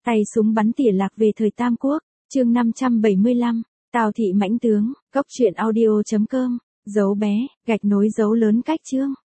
Tay súng bắn tỉa lạc về thời Tam Quốc, chương 575, Tào Thị Mãnh Tướng, Cốc truyện audio.com, dấu bé, gạch nối dấu lớn cách chương.